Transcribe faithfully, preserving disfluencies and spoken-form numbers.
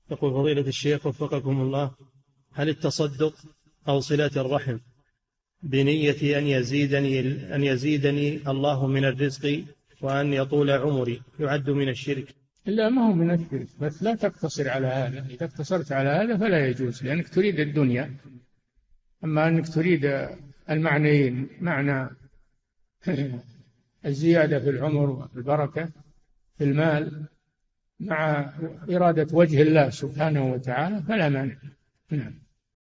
يقول فضيلة الشيخ وفقكم الله، هل التصدق أو صلة الرحم بنية أن يزيدني, أن يزيدني الله من الرزق وأن يطول عمري يعد من الشرك؟ لا، ما هو من الشرك، بس لا تقتصر على هذا. إذا اقتصرت على هذا فلا يجوز، لأنك تريد الدنيا. أما أنك تريد المعنيين، معنى الزيادة في العمر والبركة في المال مع إرادة وجه الله سبحانه وتعالى، فلا مانع. نعم.